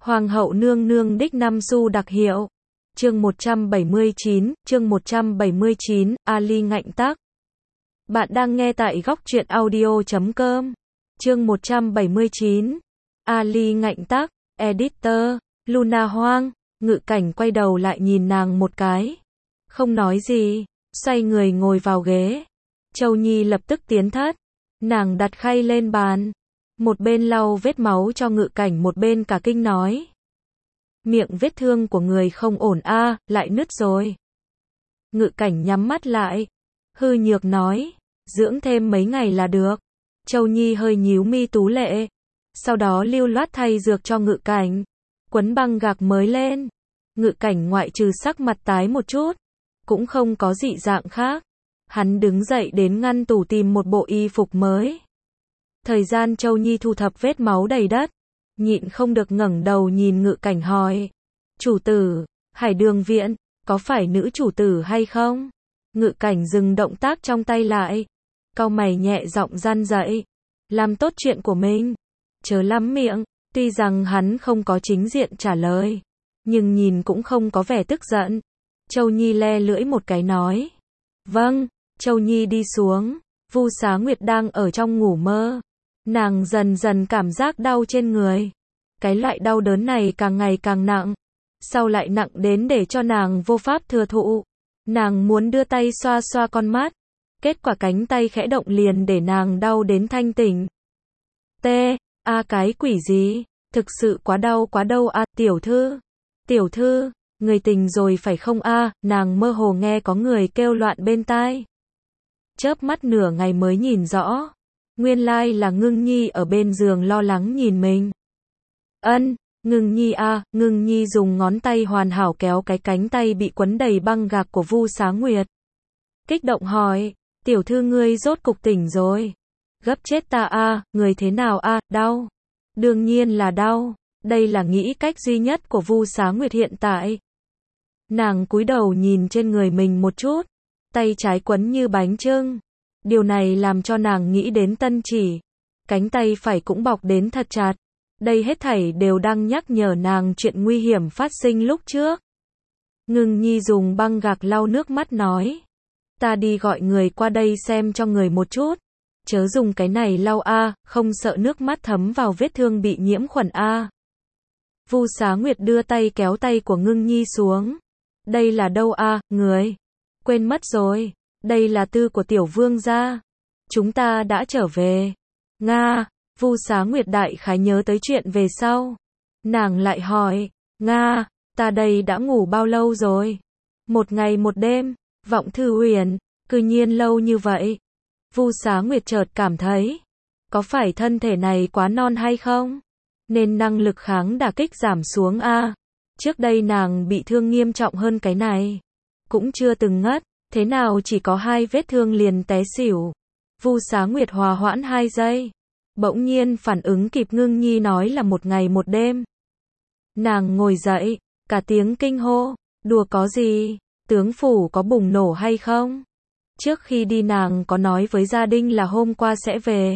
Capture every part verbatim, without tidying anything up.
Hoàng hậu nương nương đích năm xu đặc hiệu. Chương một trăm bảy mươi chín, chương một trăm bảy mươi chín, Ali ngạnh tác. Bạn đang nghe tại góc truyện audio chấm com. Chương một trăm bảy mươi chín. Ali ngạnh tác, editor, Luna Hoang. Ngự cảnh quay đầu lại nhìn nàng một cái. Không nói gì, xoay người ngồi vào ghế. Châu Nhi lập tức tiến thất. Nàng đặt khay lên bàn. Một bên lau vết máu cho ngự cảnh, một bên cả kinh nói. Miệng vết thương của người không ổn a, à, lại nứt rồi. Ngự cảnh nhắm mắt lại. Hư nhược nói. Dưỡng thêm mấy ngày là được. Châu Nhi hơi nhíu mi tú lệ. Sau đó lưu loát thay dược cho ngự cảnh. Quấn băng gạc mới lên. Ngự cảnh ngoại trừ sắc mặt tái một chút. Cũng không có dị dạng khác. Hắn đứng dậy đến ngăn tủ tìm một bộ y phục mới. Thời gian Châu Nhi thu thập vết máu đầy đất. Nhịn không được ngẩng đầu nhìn ngự cảnh hỏi. Chủ tử, Hải Đường Viện, có phải nữ chủ tử hay không? Ngự cảnh dừng động tác trong tay lại. Cau mày nhẹ giọng răn dậy. Làm tốt chuyện của mình. Chớ lắm miệng. Tuy rằng hắn không có chính diện trả lời. Nhưng nhìn cũng không có vẻ tức giận. Châu Nhi le lưỡi một cái nói. Vâng. Châu Nhi đi xuống. Vu Xá Nguyệt đang ở trong ngủ mơ. Nàng dần dần cảm giác đau trên người. Cái loại đau đớn này càng ngày càng nặng. Sau lại nặng đến để cho nàng vô pháp thừa thụ. Nàng muốn đưa tay xoa xoa con mắt. Kết quả cánh tay khẽ động liền để nàng đau đến thanh tỉnh. T. A à, cái quỷ gì? Thực sự quá đau quá đâu a à, tiểu thư. Tiểu thư, người tình rồi phải không a à, nàng mơ hồ nghe có người kêu loạn bên tai. Chớp mắt nửa ngày mới nhìn rõ. Nguyên lai là Ngưng Nhi ở bên giường lo lắng nhìn mình. Ân, Ngưng Nhi a, à, Ngưng Nhi dùng ngón tay hoàn hảo kéo cái cánh tay bị quấn đầy băng gạc của Vu Xá Nguyệt. Kích động hỏi, tiểu thư ngươi rốt cục tỉnh rồi. Gấp chết ta a, à, người thế nào a, à, đau. Đương nhiên là đau, đây là nghĩ cách duy nhất của Vu Xá Nguyệt hiện tại. Nàng cúi đầu nhìn trên người mình một chút, tay trái quấn như bánh chưng. Điều này làm cho nàng nghĩ đến Tân Chỉ. Cánh tay phải cũng bọc đến thật chặt. Đây hết thảy đều đang nhắc nhở nàng chuyện nguy hiểm phát sinh lúc trước. Ngưng Nhi dùng băng gạc lau nước mắt nói. Ta đi gọi người qua đây xem cho người một chút. Chớ dùng cái này lau a, à, không sợ nước mắt thấm vào vết thương bị nhiễm khuẩn a. À. Vu Xá Nguyệt đưa tay kéo tay của Ngưng Nhi xuống. Đây là đâu a, à, người? Quên mất rồi. Đây là tư của tiểu vương gia. Chúng ta đã trở về. Nga, Vu Xá Nguyệt đại khái nhớ tới chuyện về sau. Nàng lại hỏi, Nga, ta đây đã ngủ bao lâu rồi? Một ngày một đêm, Vọng Thư Huyền, cư nhiên lâu như vậy. Vu Xá Nguyệt chợt cảm thấy, có phải thân thể này quá non hay không? Nên năng lực kháng đả kích giảm xuống a. À. Trước đây nàng bị thương nghiêm trọng hơn cái này. Cũng chưa từng ngất. Thế nào chỉ có hai vết thương liền té xỉu. Vu Xá Nguyệt hòa hoãn hai giây. Bỗng nhiên phản ứng kịp Ngưng Nhi nói là một ngày một đêm. Nàng ngồi dậy, cả tiếng kinh hô. Đùa có gì? Tướng phủ có bùng nổ hay không? Trước khi đi nàng có nói với gia đình là hôm qua sẽ về.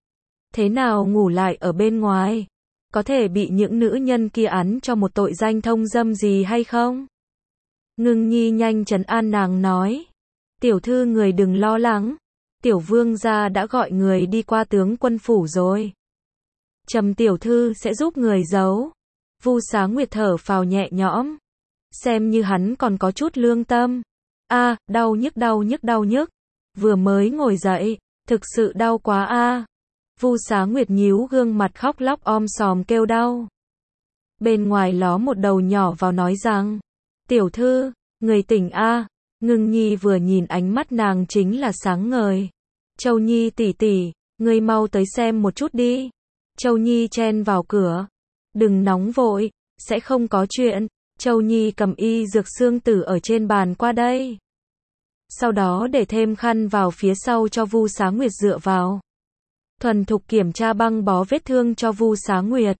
Thế nào ngủ lại ở bên ngoài? Có thể bị những nữ nhân kia án cho một tội danh thông dâm gì hay không? Ngưng Nhi nhanh trấn an nàng nói. Tiểu thư người đừng lo lắng. Tiểu vương gia đã gọi người đi qua tướng quân phủ rồi. Trầm tiểu thư sẽ giúp người giấu. Vu Xá Nguyệt thở phào nhẹ nhõm. Xem như hắn còn có chút lương tâm. A, à, đau nhức đau nhức đau nhức. Vừa mới ngồi dậy, thực sự đau quá a. À. Vu Xá Nguyệt nhíu gương mặt khóc lóc om sòm kêu đau. Bên ngoài ló một đầu nhỏ vào nói rằng. Tiểu thư, người tỉnh a. À. Ngưng Nhi vừa nhìn ánh mắt nàng chính là sáng ngời. Châu Nhi tỷ tỷ, ngươi mau tới xem một chút đi. Châu Nhi chen vào cửa. Đừng nóng vội, sẽ không có chuyện. Châu Nhi cầm y dược xương tử ở trên bàn qua đây. Sau đó để thêm khăn vào phía sau cho Vu Xá Nguyệt dựa vào. Thuần thục kiểm tra băng bó vết thương cho Vu Xá Nguyệt.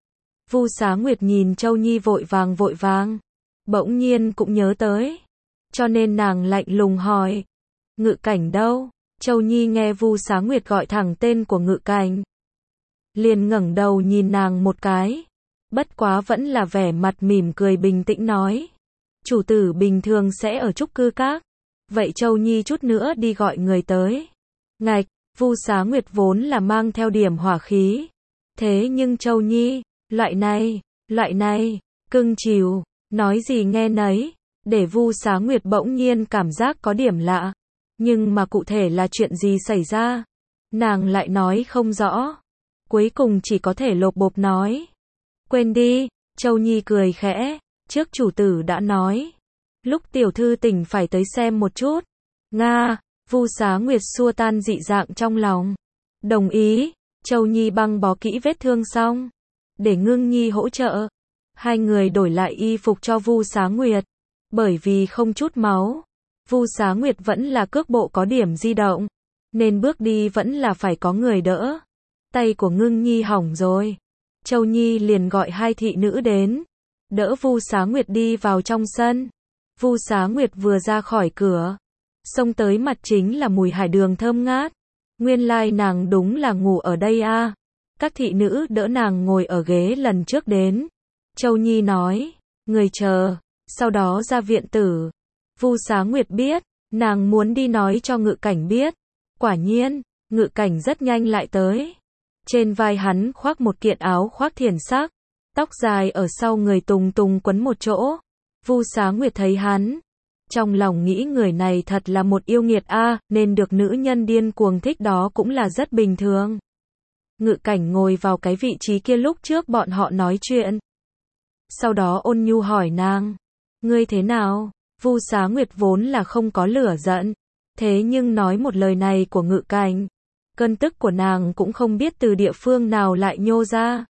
Vu Xá Nguyệt nhìn Châu Nhi vội vàng vội vàng. Bỗng nhiên cũng nhớ tới. Cho nên nàng lạnh lùng hỏi. Ngự cảnh đâu? Châu Nhi nghe Vu Xá Nguyệt gọi thẳng tên của ngự cảnh. Liền ngẩng đầu nhìn nàng một cái. Bất quá vẫn là vẻ mặt mỉm cười bình tĩnh nói. Chủ tử bình thường sẽ ở Trúc Cư Các. Vậy Châu Nhi chút nữa đi gọi người tới. Ngạch, Vu Xá Nguyệt vốn là mang theo điểm hỏa khí. Thế nhưng Châu Nhi, loại này, loại này, cưng chiều, nói gì nghe nấy, để Vu Xá Nguyệt bỗng nhiên cảm giác có điểm lạ. Nhưng mà cụ thể là chuyện gì xảy ra, nàng lại nói không rõ. Cuối cùng chỉ có thể lộp bộp nói. Quên đi, Châu Nhi cười khẽ, trước chủ tử đã nói. Lúc tiểu thư tỉnh phải tới xem một chút. Nga, Vu Xá Nguyệt xua tan dị dạng trong lòng. Đồng ý, Châu Nhi băng bó kỹ vết thương xong. Để Ngưng Nhi hỗ trợ. Hai người đổi lại y phục cho Vu Xá Nguyệt. Bởi vì không chút máu, Vu Xá Nguyệt vẫn là cước bộ có điểm di động. Nên bước đi vẫn là phải có người đỡ. Tay của Ngưng Nhi hỏng rồi. Châu Nhi liền gọi hai thị nữ đến. Đỡ Vu Xá Nguyệt đi vào trong sân. Vu Xá Nguyệt vừa ra khỏi cửa, xông tới mặt chính là mùi hải đường thơm ngát. Nguyên lai nàng đúng là ngủ ở đây a. À. Các thị nữ đỡ nàng ngồi ở ghế lần trước đến. Châu Nhi nói, người chờ, sau đó ra viện tử. Vu Xá Nguyệt biết, nàng muốn đi nói cho Ngự Cảnh biết. Quả nhiên, Ngự Cảnh rất nhanh lại tới. Trên vai hắn khoác một kiện áo khoác thiển sắc, tóc dài ở sau người tùng tùng quấn một chỗ. Vu Xá Nguyệt thấy hắn, trong lòng nghĩ người này thật là một yêu nghiệt a, à, nên được nữ nhân điên cuồng thích đó cũng là rất bình thường. Ngự Cảnh ngồi vào cái vị trí kia lúc trước bọn họ nói chuyện. Sau đó ôn nhu hỏi nàng, ngươi thế nào? Vu Xá Nguyệt vốn là không có lửa giận, thế nhưng nói một lời này của Ngự Cảnh, cơn tức của nàng cũng không biết từ địa phương nào lại nhô ra.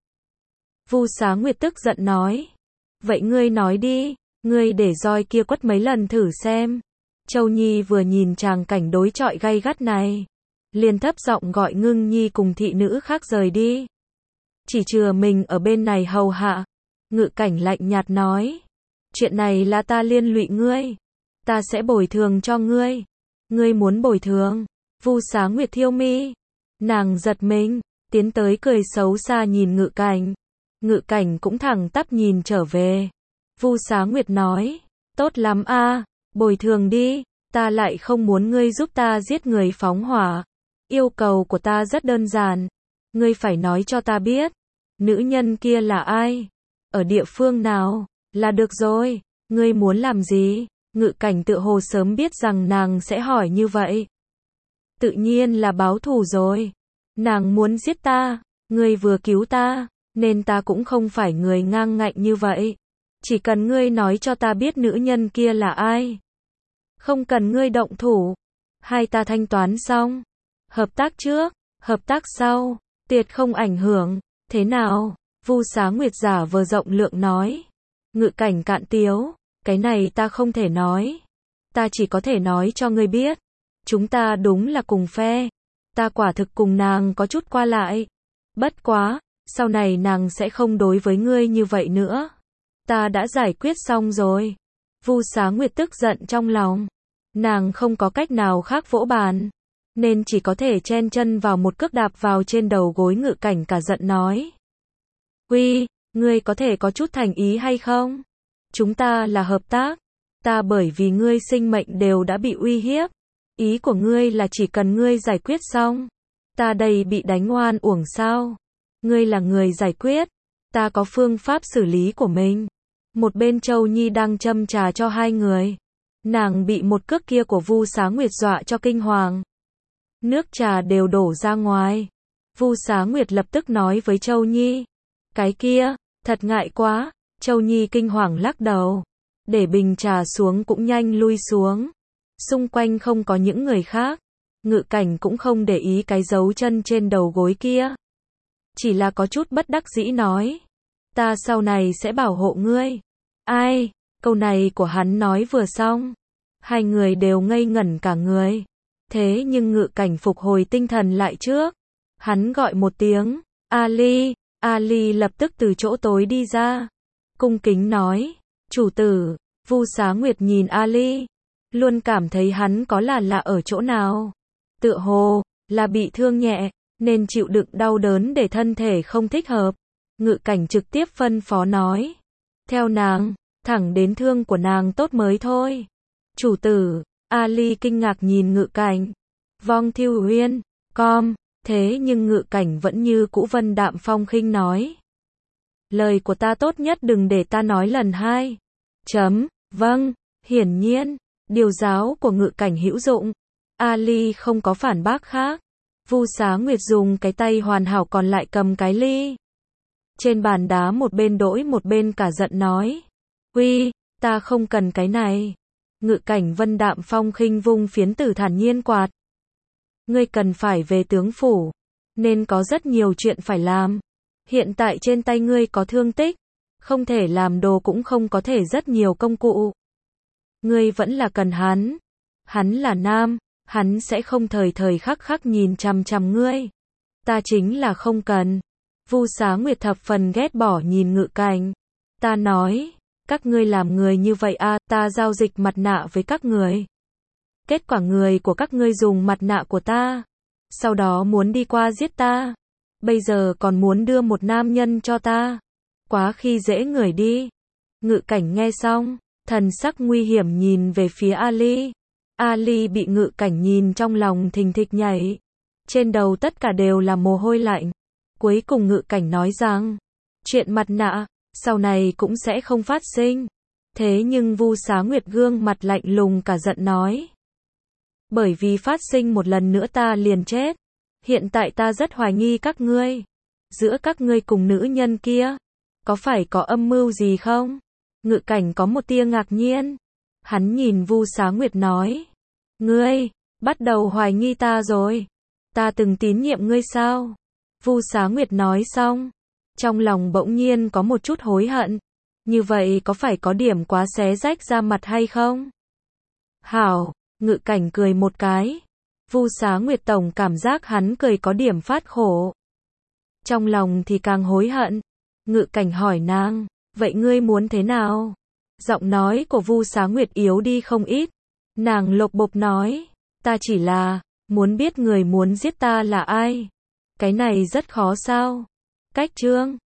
Vu Xá Nguyệt tức giận nói, vậy ngươi nói đi, ngươi để roi kia quất mấy lần thử xem. Châu Nhi vừa nhìn tràng cảnh đối chọi gay gắt này, liền thấp giọng gọi Ngưng Nhi cùng thị nữ khác rời đi. Chỉ chừa mình ở bên này hầu hạ. Ngự Cảnh lạnh nhạt nói, chuyện này là ta liên lụy ngươi, ta sẽ bồi thường cho ngươi. Ngươi muốn bồi thường? Vu Xá Nguyệt thiêu mi, nàng giật mình, tiến tới cười xấu xa nhìn Ngự Cảnh. Ngự Cảnh cũng thẳng tắp nhìn trở về. Vu Xá Nguyệt nói, tốt lắm a, à, bồi thường đi, ta lại không muốn ngươi giúp ta giết người phóng hỏa. Yêu cầu của ta rất đơn giản, ngươi phải nói cho ta biết, nữ nhân kia là ai, ở địa phương nào, là được rồi. Ngươi muốn làm gì? Ngự Cảnh tự hồ sớm biết rằng nàng sẽ hỏi như vậy. Tự nhiên là báo thù rồi. Nàng muốn giết ta, ngươi vừa cứu ta, nên ta cũng không phải người ngang ngạnh như vậy. Chỉ cần ngươi nói cho ta biết nữ nhân kia là ai. Không cần ngươi động thủ. Hai ta thanh toán xong. Hợp tác trước, hợp tác sau, tuyệt không ảnh hưởng. Thế nào? Vu Xá Nguyệt giả vờ rộng lượng nói. Ngự Cảnh cạn tiếu, cái này ta không thể nói. Ta chỉ có thể nói cho ngươi biết. Chúng ta đúng là cùng phe. Ta quả thực cùng nàng có chút qua lại. Bất quá, sau này nàng sẽ không đối với ngươi như vậy nữa. Ta đã giải quyết xong rồi. Vu Xá Nguyệt tức giận trong lòng. Nàng không có cách nào khác vỗ bàn, nên chỉ có thể chen chân vào một cước đạp vào trên đầu gối Ngự Cảnh cả giận nói. Uy, ngươi có thể có chút thành ý hay không? Chúng ta là hợp tác. Ta bởi vì ngươi sinh mệnh đều đã bị uy hiếp. Ý của ngươi là chỉ cần ngươi giải quyết xong, ta đây bị đánh oan uổng sao? Ngươi là người giải quyết, ta có phương pháp xử lý của mình. Một bên Châu Nhi đang châm trà cho hai người. Nàng bị một cước kia của Vu Xá Nguyệt dọa cho kinh hoàng. Nước trà đều đổ ra ngoài. Vu Xá Nguyệt lập tức nói với Châu Nhi. Cái kia, thật ngại quá. Châu Nhi kinh hoàng lắc đầu. Để bình trà xuống cũng nhanh lui xuống. Xung quanh không có những người khác. Ngự Cảnh cũng không để ý cái dấu chân trên đầu gối kia. Chỉ là có chút bất đắc dĩ nói. Ta sau này sẽ bảo hộ ngươi. Ai? Câu này của hắn nói vừa xong. Hai người đều ngây ngẩn cả người. Thế nhưng Ngự Cảnh phục hồi tinh thần lại trước. Hắn gọi một tiếng. Ali. Ali lập tức từ chỗ tối đi ra. Cung kính nói. Chủ tử. Vu Xá Nguyệt nhìn Ali. Luôn cảm thấy hắn có là lạ ở chỗ nào. Tựa hồ là bị thương nhẹ, nên chịu đựng đau đớn để thân thể không thích hợp. Ngự cảnh trực tiếp phân phó nói. Theo nàng, thẳng đến thương của nàng tốt mới thôi. Chủ tử, Ali kinh ngạc nhìn ngự cảnh. Vong Thiêu Huyên, com, thế nhưng ngự cảnh vẫn như cũ vân đạm phong khinh nói. Lời của ta tốt nhất đừng để ta nói lần hai. Chấm, vâng, hiển nhiên, điều giáo của ngự cảnh hữu dụng. Ali không có phản bác khác. Vu Xá Nguyệt dùng cái tay hoàn hảo còn lại cầm cái ly. Trên bàn đá một bên đỗi một bên cả giận nói. Uy, ta không cần cái này. Ngự cảnh vân đạm phong khinh vung phiến tử thản nhiên quạt. Ngươi cần phải về tướng phủ, nên có rất nhiều chuyện phải làm. Hiện tại trên tay ngươi có thương tích, không thể làm đồ cũng không có thể rất nhiều công cụ. Ngươi vẫn là cần hắn. Hắn là nam, hắn sẽ không thời thời khắc khắc nhìn chằm chằm ngươi. Ta chính là không cần. Vu Xá Nguyệt thập phần ghét bỏ nhìn ngự cảnh. Ta nói, các ngươi làm người như vậy à, ta giao dịch mặt nạ với các người. Kết quả người của các ngươi dùng mặt nạ của ta, sau đó muốn đi qua giết ta. Bây giờ còn muốn đưa một nam nhân cho ta. Quá khi dễ người đi. Ngự cảnh nghe xong, thần sắc nguy hiểm nhìn về phía Ali. Ali bị ngự cảnh nhìn trong lòng thình thịch nhảy. Trên đầu tất cả đều là mồ hôi lạnh. Cuối cùng ngự cảnh nói rằng, chuyện mặt nạ, sau này cũng sẽ không phát sinh. Thế nhưng Vu Xá Nguyệt gương mặt lạnh lùng cả giận nói. Bởi vì phát sinh một lần nữa ta liền chết. Hiện tại ta rất hoài nghi các ngươi. Giữa các ngươi cùng nữ nhân kia, có phải có âm mưu gì không? Ngự cảnh có một tia ngạc nhiên. Hắn nhìn Vu Xá Nguyệt nói. Ngươi, bắt đầu hoài nghi ta rồi. Ta từng tín nhiệm ngươi sao? Vu Xá Nguyệt nói xong. Trong lòng bỗng nhiên có một chút hối hận. Như vậy có phải có điểm quá xé rách ra mặt hay không? Hảo, ngự cảnh cười một cái. Vu Xá Nguyệt tổng cảm giác hắn cười có điểm phát khổ. Trong lòng thì càng hối hận. Ngự cảnh hỏi nàng, vậy ngươi muốn thế nào? Giọng nói của Vu Xá Nguyệt yếu đi không ít. Nàng lộc bộc nói, ta chỉ là, muốn biết người muốn giết ta là ai. Cái này rất khó sao? Cách chương